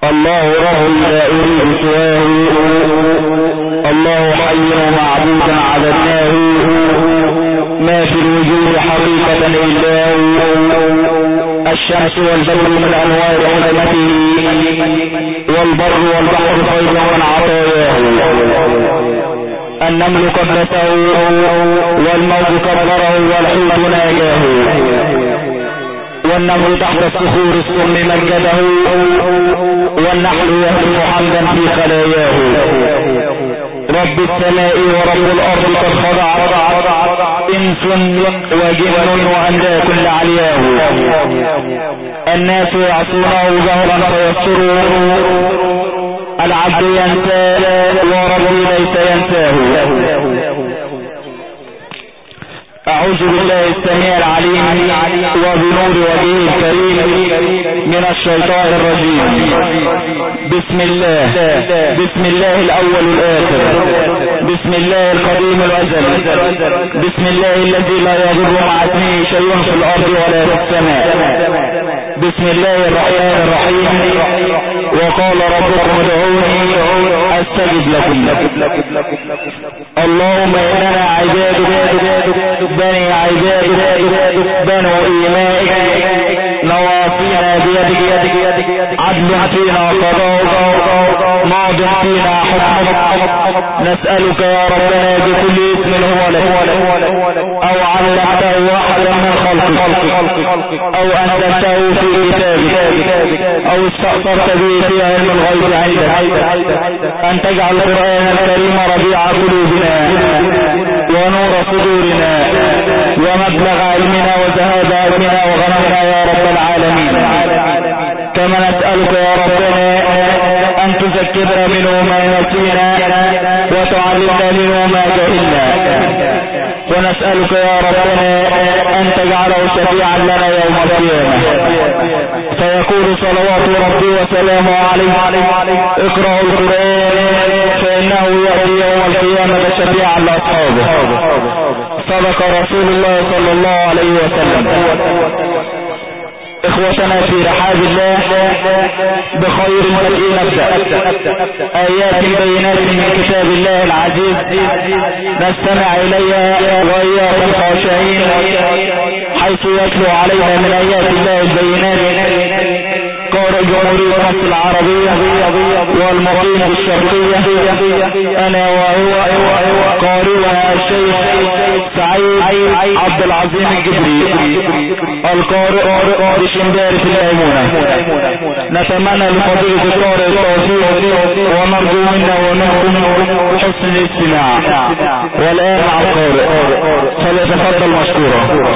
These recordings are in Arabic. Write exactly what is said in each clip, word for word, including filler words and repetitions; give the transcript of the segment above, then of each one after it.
الله رب لا أريد سواه، الله حي معبودا عبدناه، ما في الوجود حقيقة إلا الشمس والبدر من أنوار حكمته، والبر والبحر خير من عطاياه، النمل قدسه والموج كبره والحوت ناجاه، والنمل تحت الصخور السم مجده، والنحل يهتف حمدا في خلاياه. رب السماء ورب الأرض قد خضع، إنس وجن وأنداك لعلياه، الناس يعصونه ظهرا فيسره، العبد ينسى وربي ليس ينساه. أعوذ بالله السميع العليم وبنور وجهه الكريم من الشيطان الرجيم. بسم الله، بسم الله الأول الآخر، بسم الله القديم الأزلي، بسم الله الذي لا يضر مع اسمه شيء في الأرض ولا في السماء. بسم الله الرحمن الرحيم. وقال ربكم ادعوني أستجب لكم. اللهم إننا عبادك بني عبادك بنو إيمائك، نواصينا بيدك، عدل فينا قضاؤك، ماض فينا حكمك. نسألك يا ربنا بكل اسم هو لك، أو علمته واحدا من خلقك، أو أنزلته في كتابك، أو استأثرت به في علم الغيب عندك، أن تجعل القرآن الكريم ربيع قلوبنا ونور صدورنا ومبلغ علمنا وذهاب علمنا وغنمنا يا رب العالمين. كما نسألك يا ربنا أن تذكرنا منه ما نسينا وتعلمنا منه ما جهلنا، ونسألك يا ربنا أن تجعله شفيعا لنا يوم القيامة، فيقول صلوات ربي وسلامه عليه اقرأوا القرآن فإنه يأتي يوم القيامة شفيعا لأصحابه. صدق رسول الله صلى الله عليه وسلم. اخوتنا في رحاب الله، بخير المرء نبدأ. آيات بينات من كتاب الله العزيز نستمع إليها وإياكم خاشعين، حيث يتلو علينا من آيات الله البينات قارئ جمهورية مصر العربية والمقيم الشرقية، أنا وهو قارئنا الشيخ سعيد عبد العظيم الجبري القارئ بشمبارة الميمونة. نتمنى لفضيلة القارئ التوفيق ونرجو منا ومنكم حسن الاستماع. والآن مع القارئ فليتفضل مشكورا.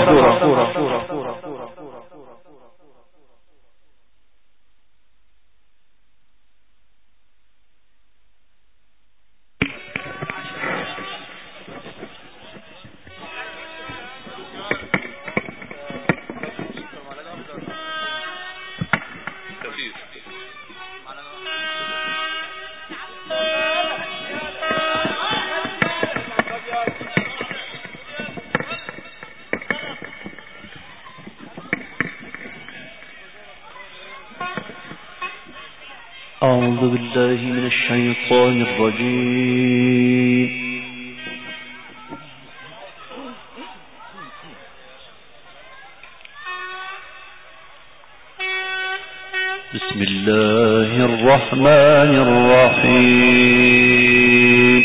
أعوذ بالله من الشيطان الرجيم. بسم الله الرحمن الرحيم.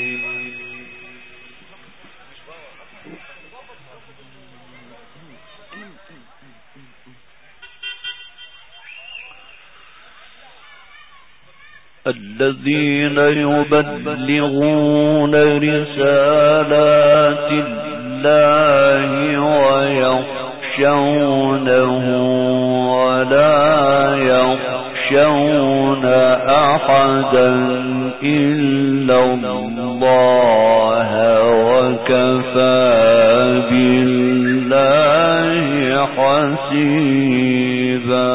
الذين يبلغون رسالات الله ويخشونه ولا يخشون أحدا إلا الله وكفى بالله حسيبا.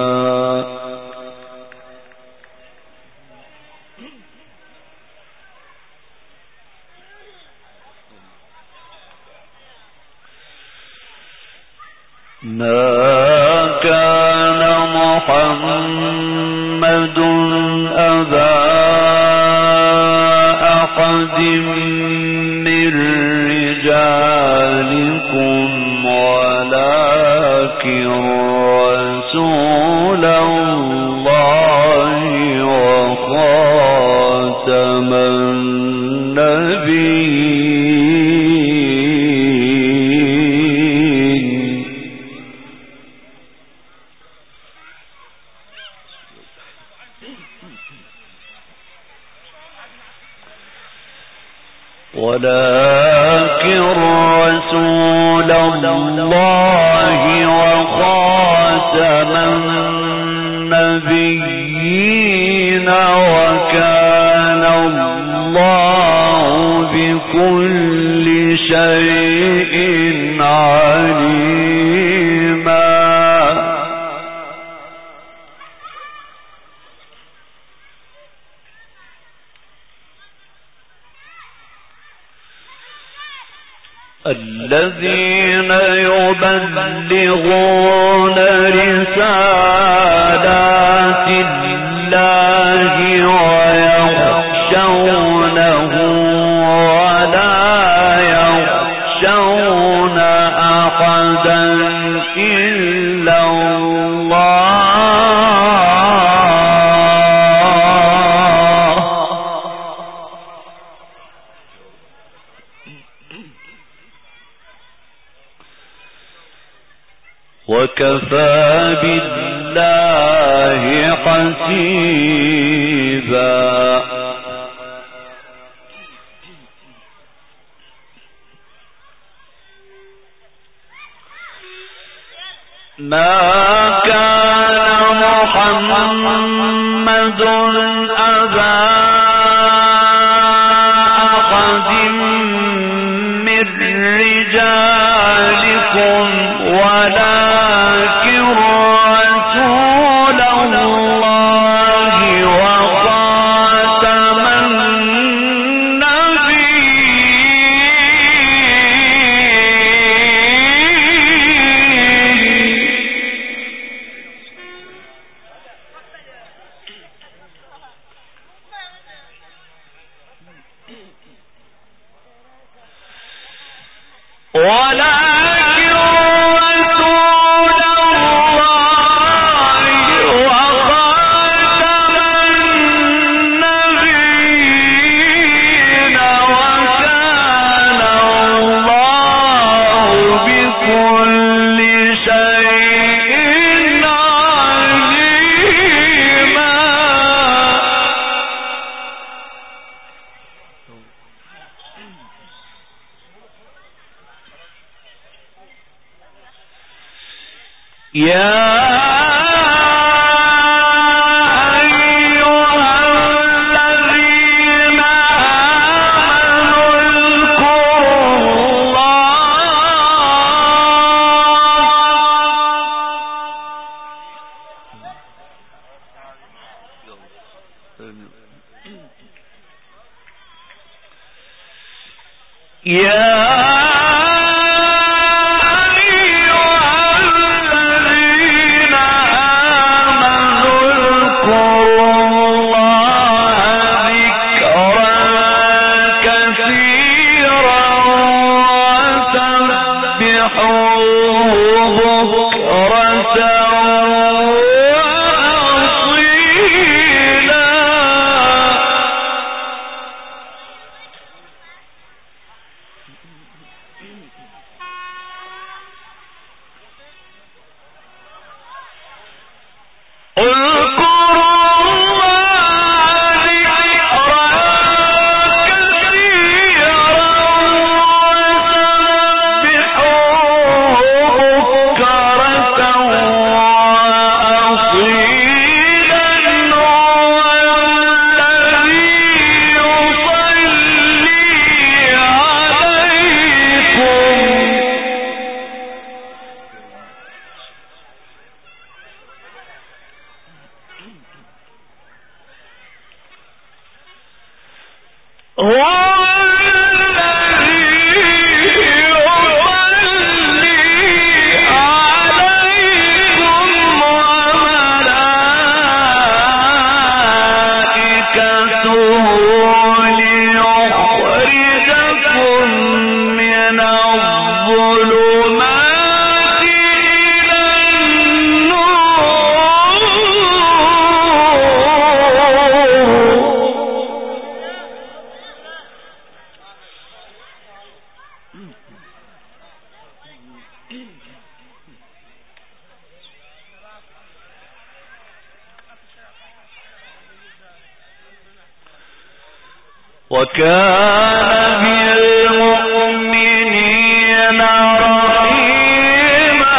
ما كان محمد أبا أحد من رجالكم ولكن رسول الله وخاتم النبيين. ولكن رسول الله وخاتم النبيين وكان الله بكل شيء عليما. الذين يبلغون رسالات الله ويخشونه ولا يخشون أحدا إلا الله. وكفى بالله حسيبا. ما كان محمد أبا أحد من رجالكم ولكن رسول الله وخاتم النبيين. ولكن رسول الله وخاتم النبيين وكان الله بكل شيء عليما. يا أيها الذين آمنوا اذكروا الله. يا وكان بالمؤمنين رحيما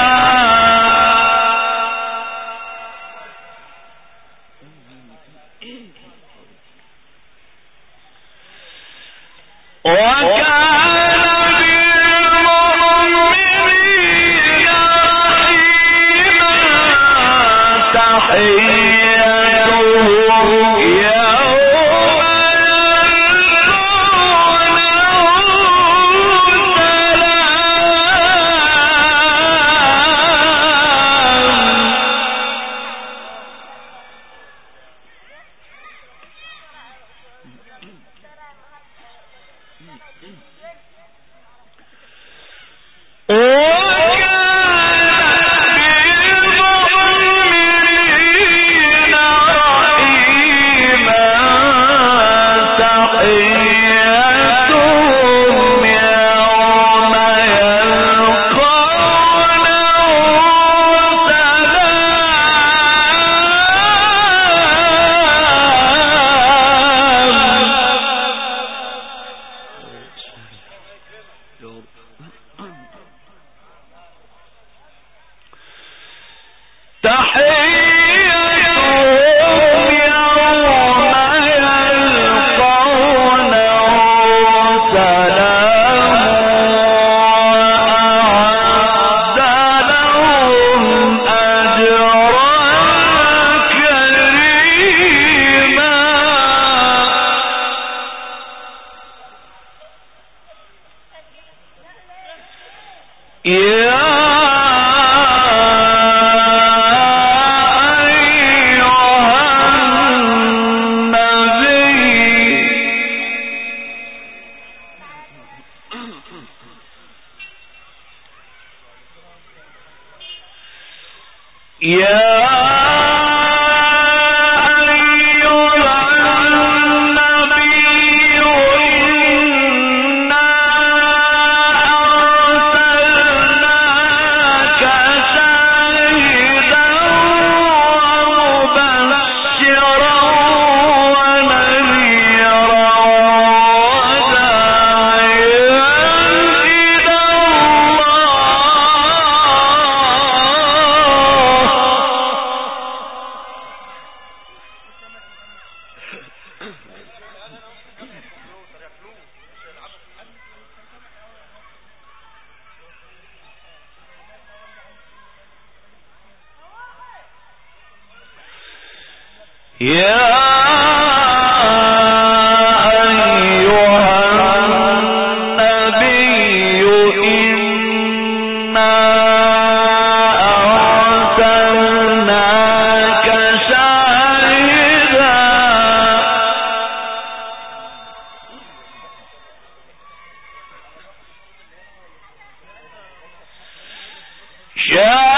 Yeah.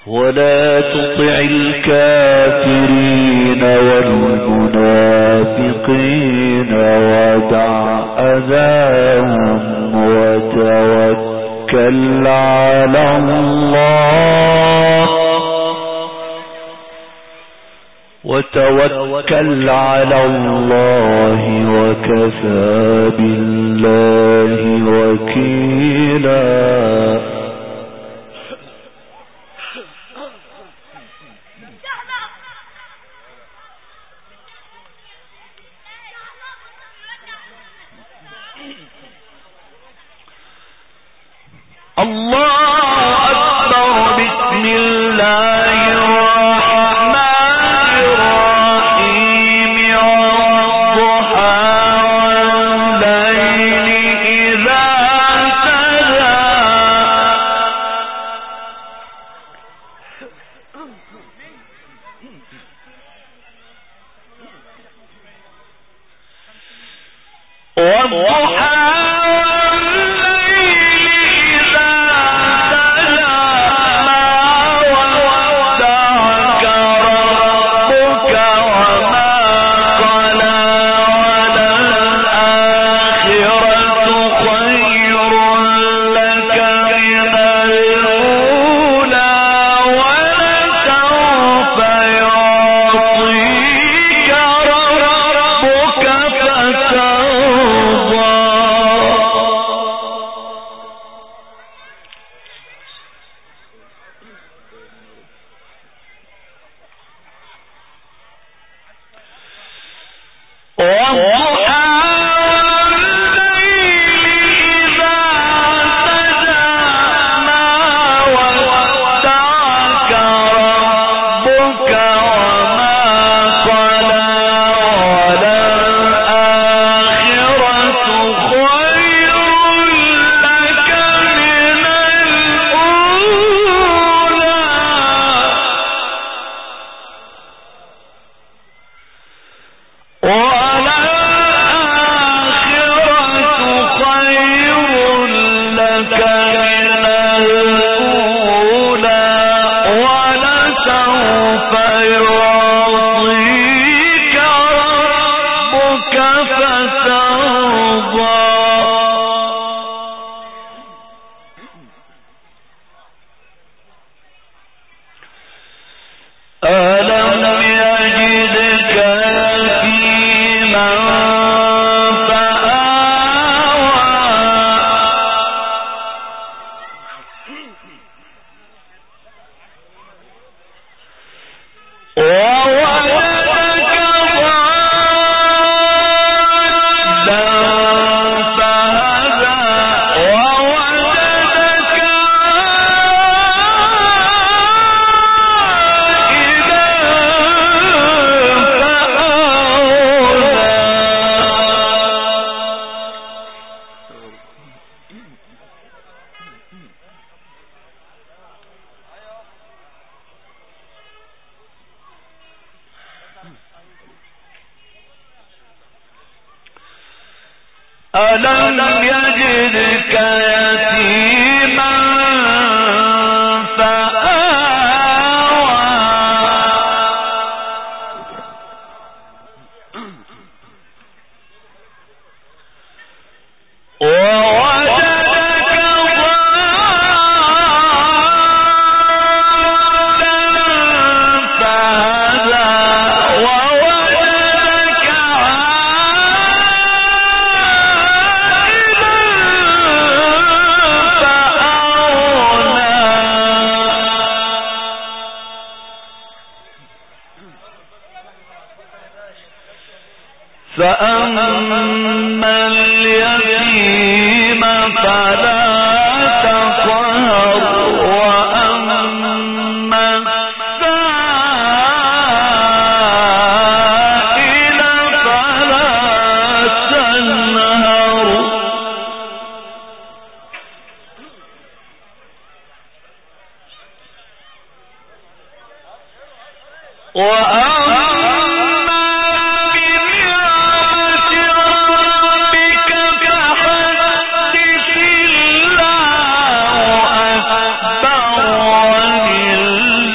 ولا تطع الكافرين والمنافقين ودع أذاهم وتوكل على الله وتوكل على الله وكفى بالله وكيلا. الله أكبر. بسم الله الرحمن الرحيم. والضحى والليل إذا سجى والضحى ألم يجدك يتيما فآوى ووجدك ضالا فهدى ووجدك فأما اليتيم فلا تقهر وأما السائل فلا تنهر وأما الله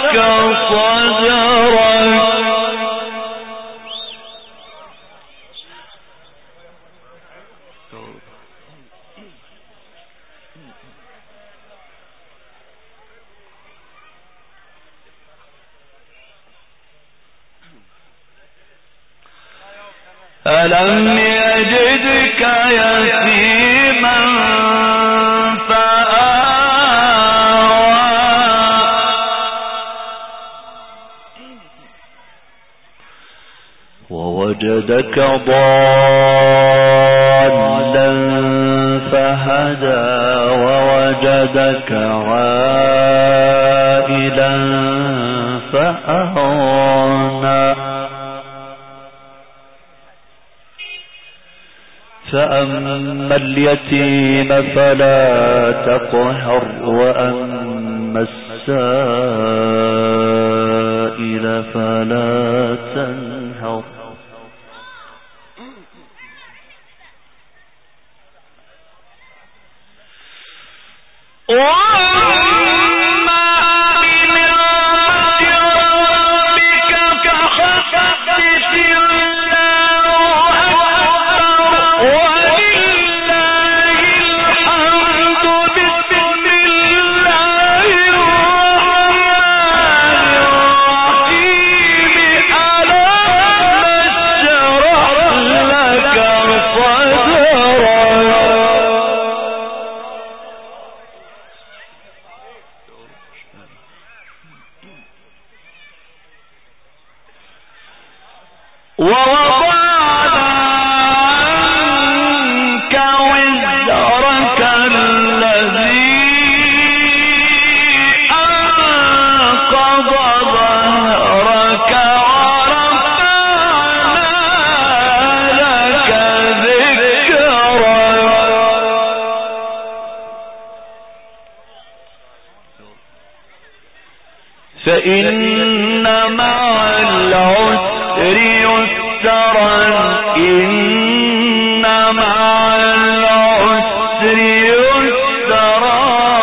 ألم يجدك يتيما فآوى ووجدك ضالا فهدى ووجدك عائلا فأغنى فأما اليتيم فلا تقهر وأما السائل فلا تنهر فإن مع العسر يسرا إن مع العسر يسرا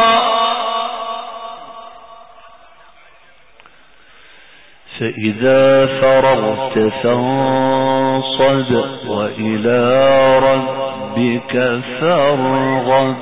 فإذا فرغت فانصب وإلى ربك فارغب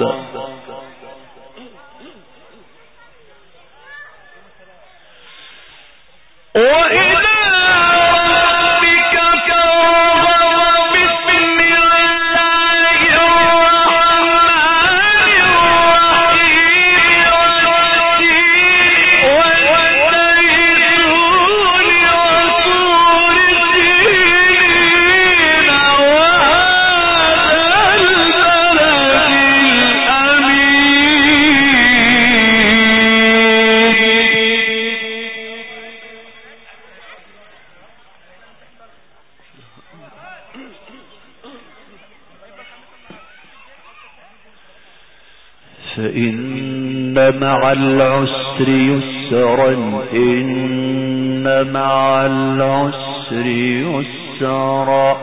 فإن مع العسر يسرا إن مع العسر يسرا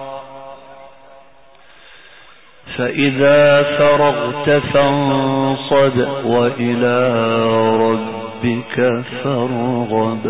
فإذا فرغت فانصب وإلى ربك فارغب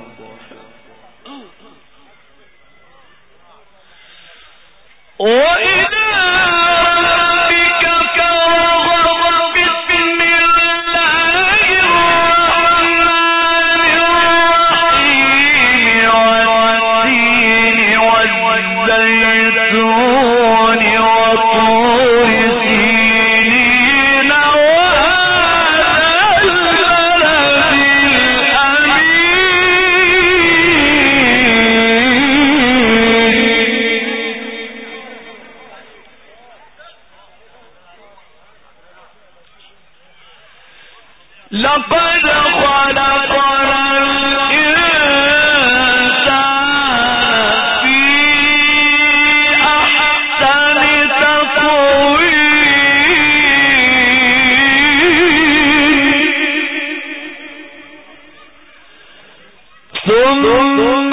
لقد خلقنا الإنسان في أحسن تقويم ثم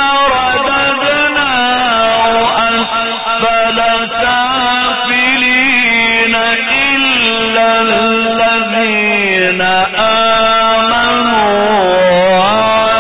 رددناه أسفل سافلين إلا الذين آمنوا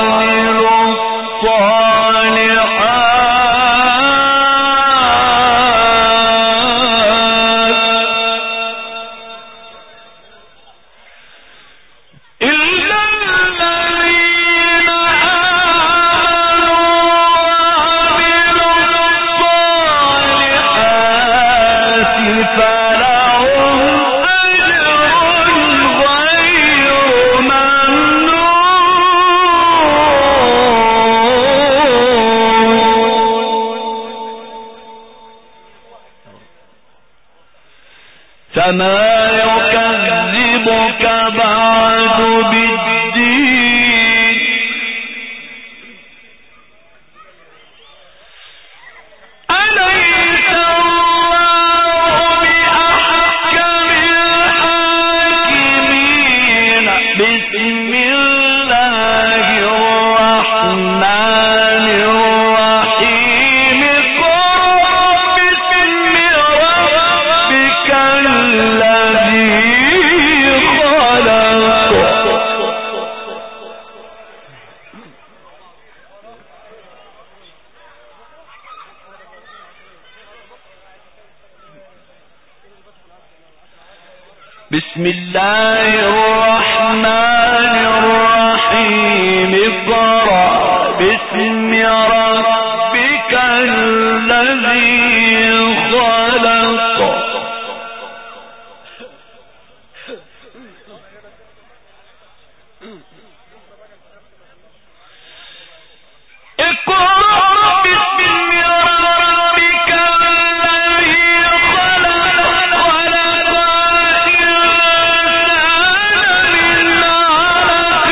فما يكذبك بعد بالدين أليس الله بأحكم الحاكمين بسم الله الرحمن الرحيم قل بسم ربك الذي خلق بسم الله الرحمن الرحيم اقرأ باسم ربك الذي خلق اقرأ باسم ربك الذي خلق خلق الإنسان من علق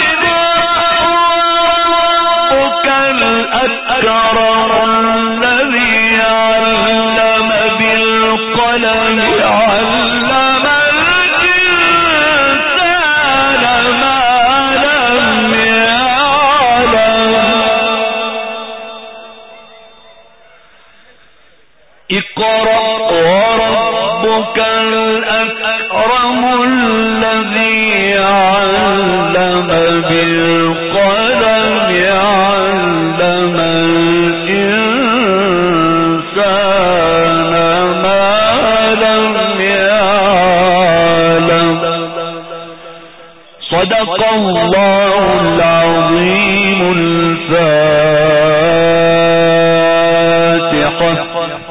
ربك الأكرم الذي علم بالقلم علم الإنسان ما لم يعلم اقرأ وربك الأكرم الذي علم بالقلم علم الإنسان ما لم يعلم صدق الله العظيم الفاتحة.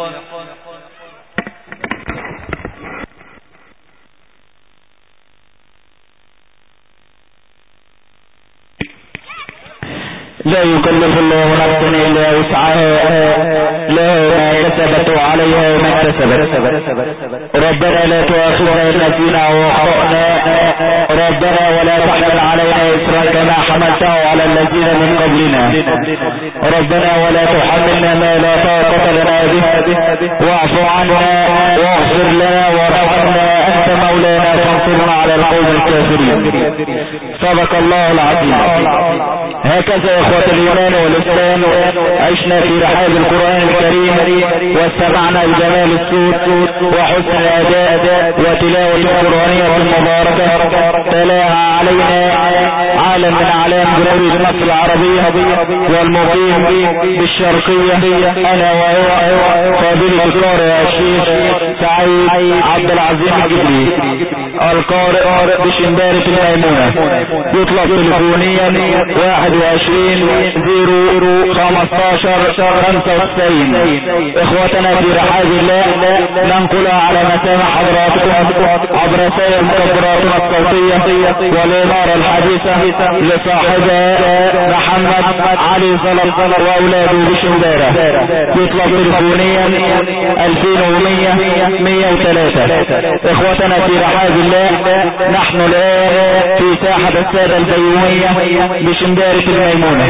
لا يكلف الله نفسا الا وسعها لها ما كسبت وعليها ما اكتسبت. ربنا لا تؤاخذنا ان نسينا واخطأنا ربنا ولا تحمل علينا إصرا كما حملته على الذين من قبلنا ربنا ولا تحملنا ما لا طاقة لنا به واعف عنا واغفر لنا وارحمنا أنت مولانا فانصرنا على القوم الكافرين. صدق الله العظيم. هكذا يا اخوة الايمان والاسلام عشنا في رحاب القرآن الكريم واستمعنا بجمال الصوت وحسن الاداء وتلاوة القرآنية المباركة تلاها علينا عالم من اعلام جمهورية مصر العربية والمقيم بالشرقية انا وهو قابلة القارئ الشيخ سعيد عبد العزيز الجبري القارئ بشندارة الميمونة. يطلب تليفونيا واحد وعشرين زيرو خمستاشر خمسة وتسعين. اخوتنا في رحاب الله ننقلها على مسامع حضراتكم عبر رسائل مكبراتنا الصوتية والإنارة الحديثة لصاحبها محمد علي زلط واولاده بشندارة. يطلب تليفونيا ألفين ومية مية وثلاثة. اخوتنا في رحاب الله نحن الآن في ساحة السادة البيومية بشندارة الميمونة.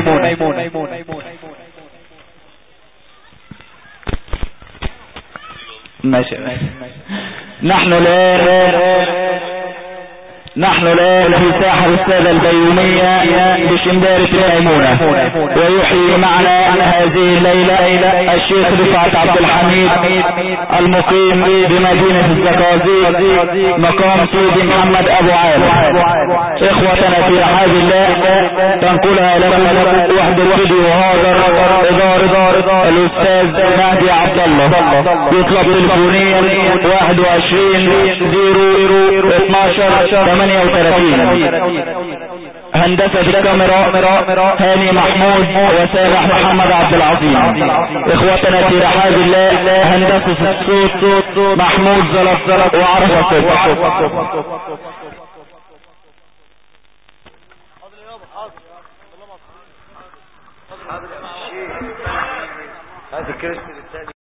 ماشي نحن الآن نحن الآن في ساحة السادة البيومية بشندارة الميمونة. ويحيي معنا هذه الليلة الشيخ رفعت عبد الحميد المقيم بمدينة الزقازيق مقام سيدي محمد ابو عالم. اخوتنا في رحاب الله تنقلها لكم وحدة الفيديو هذا ادارة الاستاذ مهدي عبد الله. يطلب تليفونيا واحد وعشرين زيرو اتناشر ثمانية وثلاثين. هندسة الكاميرا هاني محمود وسامح محمد عبد العظيم. اخوتنا في رحاب الله هندسة الصوت محمود زلط وعرفة صبح. هذا الكريستال الثاني